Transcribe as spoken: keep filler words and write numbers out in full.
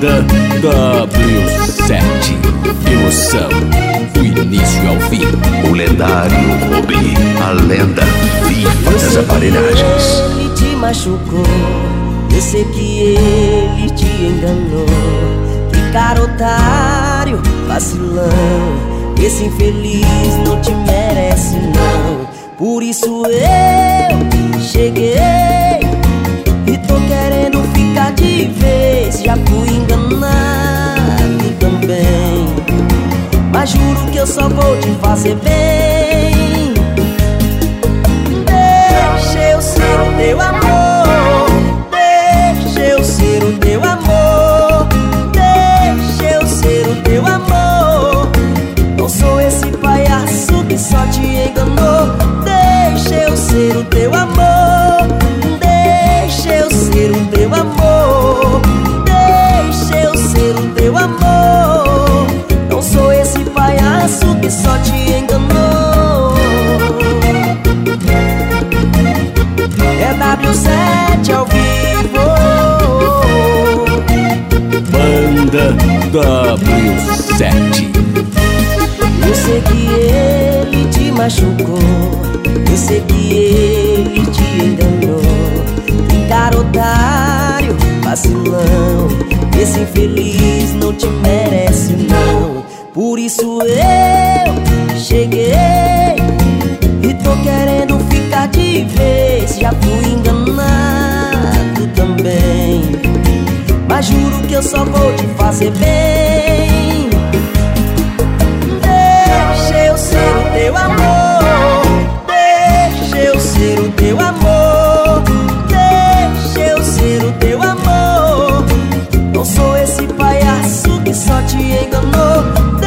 Banda W sete, emoção do início ao fim. O lendário Rubi, a lenda viva das aparelhagens. Ele te machucou, eu sei que ele te enganou. Que cara otário, vacilão, esse infeliz não te merece não. Por isso eu cheguei e tô querendo ficar de vez. Já fui enganado também, mas juro que eu só vou te fazer bem. Deixa eu ser o teu amor, deixa eu ser o teu amor, deixa eu ser o teu amor. Não sou esse palhaço que só te enganou. Deixa eu ser o teu amor, deixa eu ser o teu amor, deixa eu ser o teu amor. Não sou esse palhaço que só te enganou. É W sete ao vivo. Banda W sete. Eu sei que ele te machucou, eu sei que ele te enganou. Que cara otário, vacilão, esse infeliz não te merece não. Por isso eu cheguei e tô querendo ficar de vez. Já fui enganado também, mas juro que eu só vou te fazer bem.